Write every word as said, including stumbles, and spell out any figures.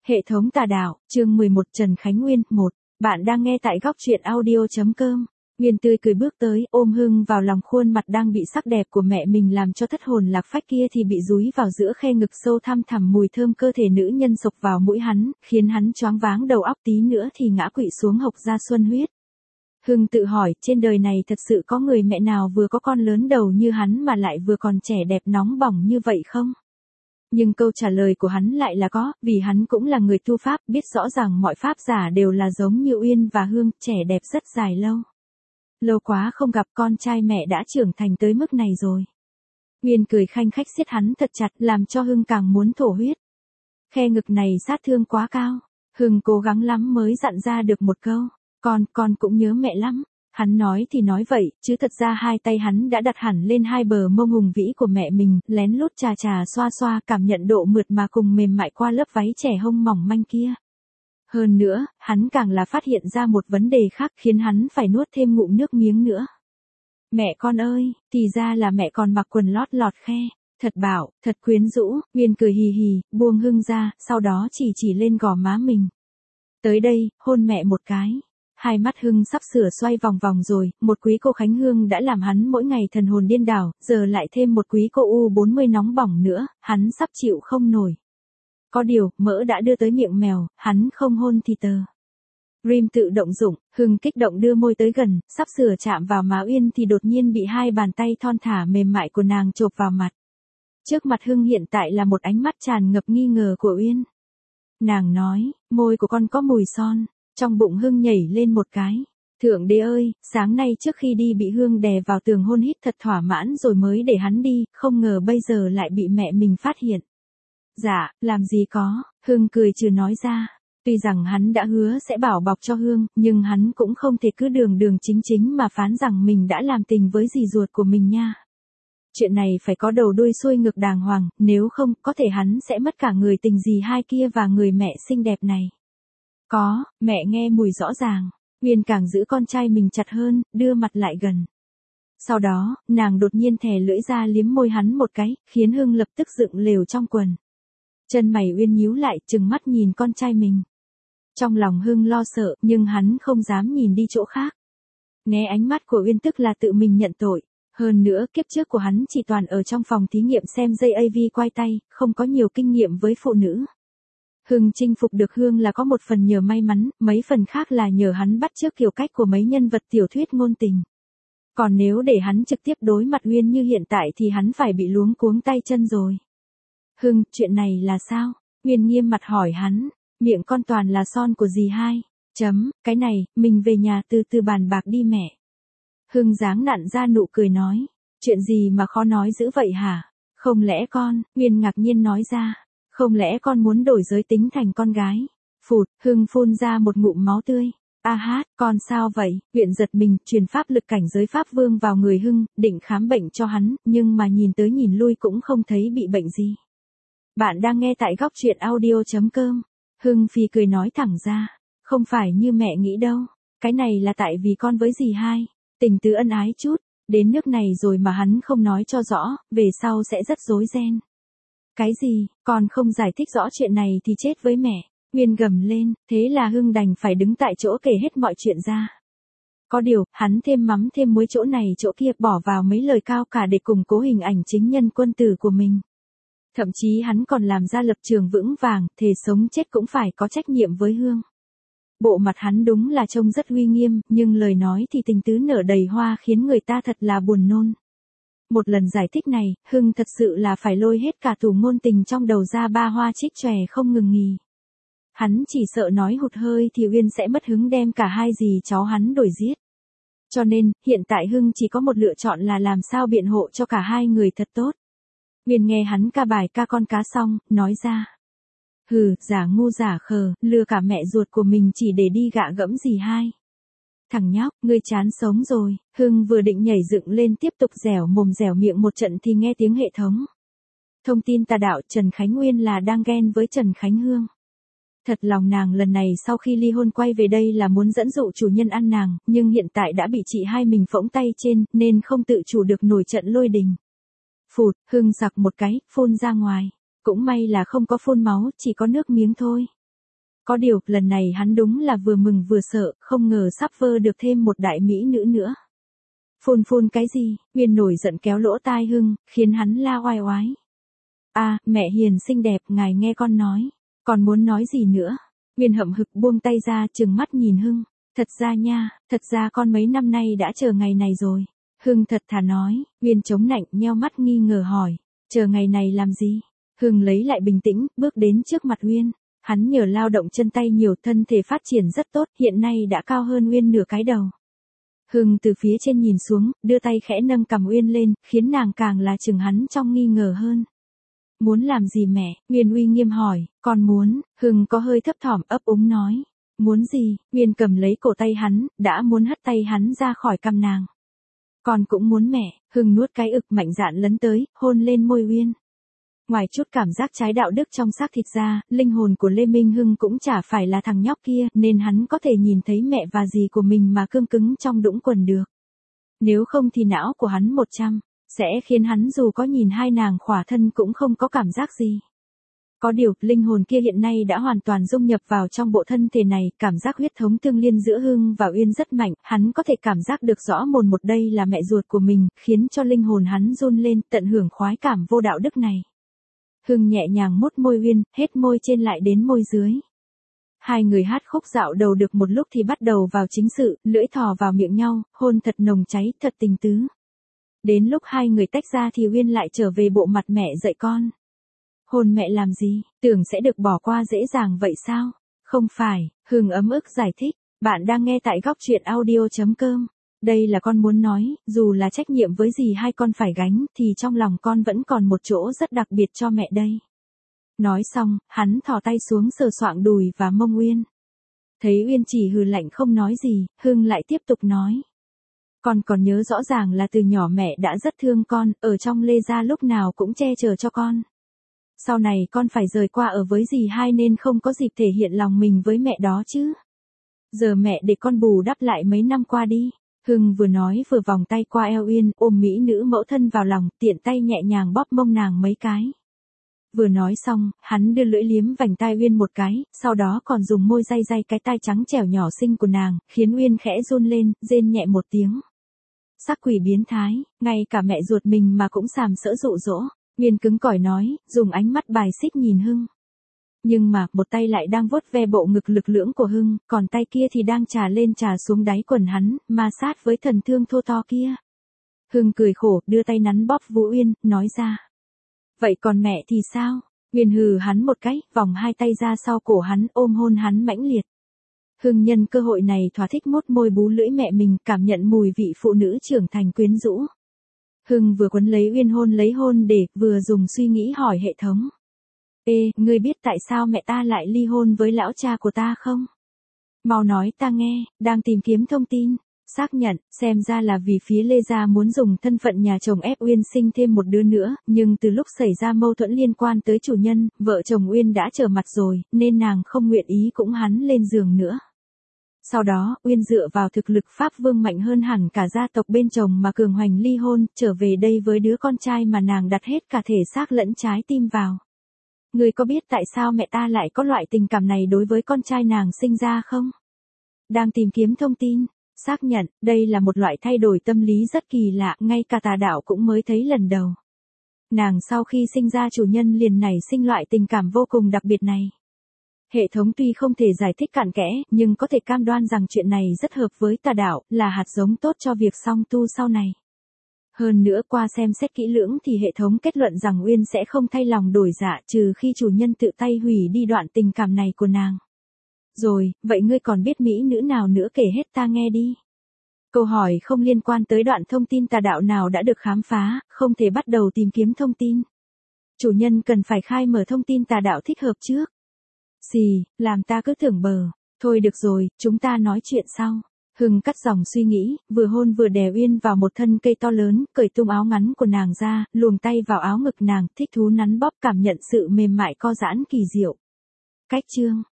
Hệ thống tà đạo, chương mười một Trần Khánh Nguyên, một. Bạn đang nghe tại góc truyện audio.com. Nguyên tươi cười bước tới, ôm Hưng vào lòng, khuôn mặt đang bị sắc đẹp của mẹ mình làm cho thất hồn lạc phách kia thì bị dúi vào giữa khe ngực sâu thăm thẳm, mùi thơm cơ thể nữ nhân sộc vào mũi hắn, khiến hắn choáng váng đầu óc, tí nữa thì ngã quỵ xuống hộc ra xuân huyết. Hưng tự hỏi, trên đời này thật sự có người mẹ nào vừa có con lớn đầu như hắn mà lại vừa còn trẻ đẹp nóng bỏng như vậy không? Nhưng câu trả lời của hắn lại là có, vì hắn cũng là người tu pháp, biết rõ ràng mọi pháp giả đều là giống như Uyên và Hương, trẻ đẹp rất dài lâu. Lâu quá không gặp, con trai mẹ đã trưởng thành tới mức này rồi. Uyên cười khanh khách siết hắn thật chặt, làm cho Hưng càng muốn thổ huyết. Khe ngực này sát thương quá cao. Hưng cố gắng lắm mới dặn ra được một câu, con, con cũng nhớ mẹ lắm. Hắn nói thì nói vậy, chứ thật ra hai tay hắn đã đặt hẳn lên hai bờ mông hùng vĩ của mẹ mình, lén lút chà chà xoa xoa, cảm nhận độ mượt mà cùng mềm mại qua lớp váy trẻ hông mỏng manh kia. Hơn nữa, hắn càng là phát hiện ra một vấn đề khác khiến hắn phải nuốt thêm ngụm nước miếng nữa. Mẹ con ơi, thì ra là mẹ còn mặc quần lót lọt khe, thật bảo, thật quyến rũ. Nguyên cười hì hì, buông Hưng ra, sau đó chỉ chỉ lên gò má mình. Tới đây, hôn mẹ một cái. Hai mắt Hưng sắp sửa xoay vòng vòng rồi, một quý cô Khánh Hương đã làm hắn mỗi ngày thần hồn điên đảo, giờ lại thêm một quý cô U bốn mươi nóng bỏng nữa, hắn sắp chịu không nổi. Có điều, mỡ đã đưa tới miệng mèo, hắn không hôn thì tờ. Rim tự động dụng, Hưng kích động đưa môi tới gần, sắp sửa chạm vào má Uyên thì đột nhiên bị hai bàn tay thon thả mềm mại của nàng chộp vào mặt. Trước mặt Hưng hiện tại là một ánh mắt tràn ngập nghi ngờ của Uyên. Nàng nói, môi của con có mùi son. Trong bụng Hưng nhảy lên một cái. Thượng đế ơi, sáng nay trước khi đi bị Hương đè vào tường hôn hít thật thỏa mãn rồi mới để hắn đi, không ngờ bây giờ lại bị mẹ mình phát hiện. Dạ, làm gì có, Hưng cười trừ nói ra. Tuy rằng hắn đã hứa sẽ bảo bọc cho Hương, nhưng hắn cũng không thể cứ đường đường chính chính mà phán rằng mình đã làm tình với dì ruột của mình nha. Chuyện này phải có đầu đuôi xuôi ngược đàng hoàng, nếu không, có thể hắn sẽ mất cả người tình dì hai kia và người mẹ xinh đẹp này. Có, mẹ nghe mùi rõ ràng. Uyên càng giữ con trai mình chặt hơn, đưa mặt lại gần. Sau đó, nàng đột nhiên thè lưỡi ra liếm môi hắn một cái, khiến Hưng lập tức dựng lều trong quần. Chân mày Uyên nhíu lại, trừng mắt nhìn con trai mình. Trong lòng Hưng lo sợ, nhưng hắn không dám nhìn đi chỗ khác. Né ánh mắt của Uyên tức là tự mình nhận tội. Hơn nữa, kiếp trước của hắn chỉ toàn ở trong phòng thí nghiệm xem dây a vê quay tay, không có nhiều kinh nghiệm với phụ nữ. Hưng chinh phục được Hương là có một phần nhờ may mắn, mấy phần khác là nhờ hắn bắt chước kiểu cách của mấy nhân vật tiểu thuyết ngôn tình. Còn nếu để hắn trực tiếp đối mặt Uyên như hiện tại thì hắn phải bị luống cuống tay chân rồi. Hưng, chuyện này là sao? Uyên nghiêm mặt hỏi hắn, miệng con toàn là son của dì hai. Chấm, cái này, mình về nhà từ từ bàn bạc đi mẹ. Hưng giáng nặn ra nụ cười nói, chuyện gì mà khó nói dữ vậy hả? Không lẽ con, Uyên ngạc nhiên nói ra. Không lẽ con muốn đổi giới tính thành con gái? Phụt, Hưng phun ra một ngụm máu tươi. A hát, con sao vậy? Uyên giật mình, truyền pháp lực cảnh giới pháp vương vào người Hưng, định khám bệnh cho hắn, nhưng mà nhìn tới nhìn lui cũng không thấy bị bệnh gì. Bạn đang nghe tại góc truyện audio.com. Hưng phì cười nói thẳng ra. Không phải như mẹ nghĩ đâu. Cái này là tại vì con với dì hai. Tình tứ ân ái chút. Đến nước này rồi mà hắn không nói cho rõ, về sau sẽ rất rối ren. Cái gì, con không giải thích rõ chuyện này thì chết với mẹ. Uyên gầm lên, thế là Hưng đành phải đứng tại chỗ kể hết mọi chuyện ra. Có điều, hắn thêm mắm thêm muối chỗ này chỗ kia, bỏ vào mấy lời cao cả để củng cố hình ảnh chính nhân quân tử của mình. Thậm chí hắn còn làm ra lập trường vững vàng, thề sống chết cũng phải có trách nhiệm với Hương. Bộ mặt hắn đúng là trông rất uy nghiêm, nhưng lời nói thì tình tứ nở đầy hoa khiến người ta thật là buồn nôn. Một lần giải thích này, Hưng thật sự là phải lôi hết cả tủ ngôn tình trong đầu ra ba hoa trích chòe không ngừng nghỉ. Hắn chỉ sợ nói hụt hơi thì Uyên sẽ mất hứng đem cả hai dì cháu hắn đổi giết. Cho nên, hiện tại Hưng chỉ có một lựa chọn là làm sao biện hộ cho cả hai người thật tốt. Uyên nghe hắn ca bài ca con cá xong, nói ra. Hừ, giả ngu giả khờ, lừa cả mẹ ruột của mình chỉ để đi gạ gẫm dì hai. Thằng nhóc, ngươi chán sống rồi. Hưng vừa định nhảy dựng lên tiếp tục dẻo mồm dẻo miệng một trận thì nghe tiếng hệ thống. Thông tin tà đạo, Trần Khánh Nguyên là đang ghen với Trần Khánh Hương. Thật lòng nàng lần này sau khi ly hôn quay về đây là muốn dẫn dụ chủ nhân ăn nàng, nhưng hiện tại đã bị chị hai mình phỗng tay trên, nên không tự chủ được nổi trận lôi đình. Phụt, Hưng sặc một cái, phun ra ngoài. Cũng may là không có phun máu, chỉ có nước miếng thôi. Có điều, lần này hắn đúng là vừa mừng vừa sợ, không ngờ sắp vơ được thêm một đại mỹ nữ nữa. Phun phun cái gì, Uyên nổi giận kéo lỗ tai Hưng, khiến hắn la oai oái. À, mẹ hiền xinh đẹp, ngài nghe con nói. Còn muốn nói gì nữa? Uyên hậm hực buông tay ra trừng mắt nhìn Hưng. Thật ra nha, thật ra con mấy năm nay đã chờ ngày này rồi. Hưng thật thà nói, Uyên chống nạnh nheo mắt nghi ngờ hỏi. Chờ ngày này làm gì? Hưng lấy lại bình tĩnh, bước đến trước mặt Uyên. Hắn nhờ lao động chân tay nhiều, thân thể phát triển rất tốt, hiện nay đã cao hơn Uyên nửa cái đầu. Hưng từ phía trên nhìn xuống, đưa tay khẽ nâng cằm Uyên lên, khiến nàng càng là chừng hắn trong nghi ngờ hơn. Muốn làm gì mẹ? Uyên uy nghiêm hỏi. Con muốn. Hưng có hơi thấp thỏm ấp úng nói. Muốn gì? Uyên cầm lấy cổ tay hắn, đã muốn hất tay hắn ra khỏi cằm nàng. Con cũng muốn mẹ. Hưng nuốt cái ực mạnh dạn lấn tới, hôn lên môi Uyên. Ngoài chút cảm giác trái đạo đức trong xác thịt ra, linh hồn của Lê Minh Hưng cũng chả phải là thằng nhóc kia, nên hắn có thể nhìn thấy mẹ và dì của mình mà cương cứng trong đũng quần được. Nếu không thì não của hắn một trăm, sẽ khiến hắn dù có nhìn hai nàng khỏa thân cũng không có cảm giác gì. Có điều, linh hồn kia hiện nay đã hoàn toàn dung nhập vào trong bộ thân thể này, cảm giác huyết thống tương liên giữa Hưng và Uyên rất mạnh, hắn có thể cảm giác được rõ mồn một đây là mẹ ruột của mình, khiến cho linh hồn hắn run lên, tận hưởng khoái cảm vô đạo đức này. Hưng nhẹ nhàng mút môi Uyên, hết môi trên lại đến môi dưới. Hai người hát khúc dạo đầu được một lúc thì bắt đầu vào chính sự, lưỡi thò vào miệng nhau, hôn thật nồng cháy, thật tình tứ. Đến lúc hai người tách ra thì Uyên lại trở về bộ mặt mẹ dạy con. Hôn mẹ làm gì, tưởng sẽ được bỏ qua dễ dàng vậy sao? Không phải, Hưng ấm ức giải thích, bạn đang nghe tại góc truyện audio chấm com. Đây là con muốn nói, dù là trách nhiệm với gì hai con phải gánh, thì trong lòng con vẫn còn một chỗ rất đặc biệt cho mẹ đây. Nói xong, hắn thò tay xuống sờ soạng đùi và mông Uyên. Thấy Uyên chỉ hừ lạnh không nói gì, Hưng lại tiếp tục nói. Con còn nhớ rõ ràng là từ nhỏ mẹ đã rất thương con, ở trong Lê gia lúc nào cũng che chở cho con. Sau này con phải rời qua ở với dì hai nên không có dịp thể hiện lòng mình với mẹ đó chứ. Giờ mẹ để con bù đắp lại mấy năm qua đi. Hưng vừa nói vừa vòng tay qua eo Uyên, ôm mỹ nữ mẫu thân vào lòng, tiện tay nhẹ nhàng bóp mông nàng mấy cái. Vừa nói xong, hắn đưa lưỡi liếm vành tai Uyên một cái, sau đó còn dùng môi day day cái tai trắng trẻo nhỏ xinh của nàng, khiến Uyên khẽ run lên, rên nhẹ một tiếng. Sắc quỷ biến thái, ngay cả mẹ ruột mình mà cũng sàm sỡ dụ dỗ. Uyên cứng cỏi nói, dùng ánh mắt bài xích nhìn Hưng. Nhưng mà, một tay lại đang vuốt ve bộ ngực lực lưỡng của Hưng, còn tay kia thì đang trà lên trà xuống đáy quần hắn, ma sát với thần thương thô to kia. Hưng cười khổ, đưa tay nắn bóp vú Uyên, nói ra. Vậy còn mẹ thì sao? Uyên hừ hắn một cái, vòng hai tay ra sau cổ hắn, ôm hôn hắn mãnh liệt. Hưng nhân cơ hội này thỏa thích mút môi bú lưỡi mẹ mình, cảm nhận mùi vị phụ nữ trưởng thành quyến rũ. Hưng vừa quấn lấy Uyên hôn lấy hôn để, vừa dùng suy nghĩ hỏi hệ thống. Ê, ngươi biết tại sao mẹ ta lại ly hôn với lão cha của ta không? Mau nói ta nghe, đang tìm kiếm thông tin. Xác nhận, xem ra là vì phía Lê gia muốn dùng thân phận nhà chồng ép Uyên sinh thêm một đứa nữa, nhưng từ lúc xảy ra mâu thuẫn liên quan tới chủ nhân, vợ chồng Uyên đã trở mặt rồi, nên nàng không nguyện ý cũng hắn lên giường nữa. Sau đó, Uyên dựa vào thực lực Pháp Vương mạnh hơn hẳn cả gia tộc bên chồng mà cường hoành ly hôn, trở về đây với đứa con trai mà nàng đặt hết cả thể xác lẫn trái tim vào. Ngươi có biết tại sao mẹ ta lại có loại tình cảm này đối với con trai nàng sinh ra không? Đang tìm kiếm thông tin, xác nhận, đây là một loại thay đổi tâm lý rất kỳ lạ, ngay cả tà đạo cũng mới thấy lần đầu. Nàng sau khi sinh ra chủ nhân liền nảy sinh loại tình cảm vô cùng đặc biệt này. Hệ thống tuy không thể giải thích cặn kẽ, nhưng có thể cam đoan rằng chuyện này rất hợp với tà đạo, là hạt giống tốt cho việc song tu sau này. Hơn nữa qua xem xét kỹ lưỡng thì hệ thống kết luận rằng Uyên sẽ không thay lòng đổi dạ trừ khi chủ nhân tự tay hủy đi đoạn tình cảm này của nàng. Rồi, vậy ngươi còn biết mỹ nữ nào nữa kể hết ta nghe đi. Câu hỏi không liên quan tới đoạn thông tin tà đạo nào đã được khám phá, không thể bắt đầu tìm kiếm thông tin. Chủ nhân cần phải khai mở thông tin tà đạo thích hợp trước. Xì, làm ta cứ tưởng bờ. Thôi được rồi, chúng ta nói chuyện sau. Hưng cắt dòng suy nghĩ, vừa hôn vừa đè Uyên vào một thân cây to lớn, cởi tung áo ngắn của nàng ra, luồn tay vào áo ngực nàng, thích thú nắn bóp cảm nhận sự mềm mại co giãn kỳ diệu. Cách chương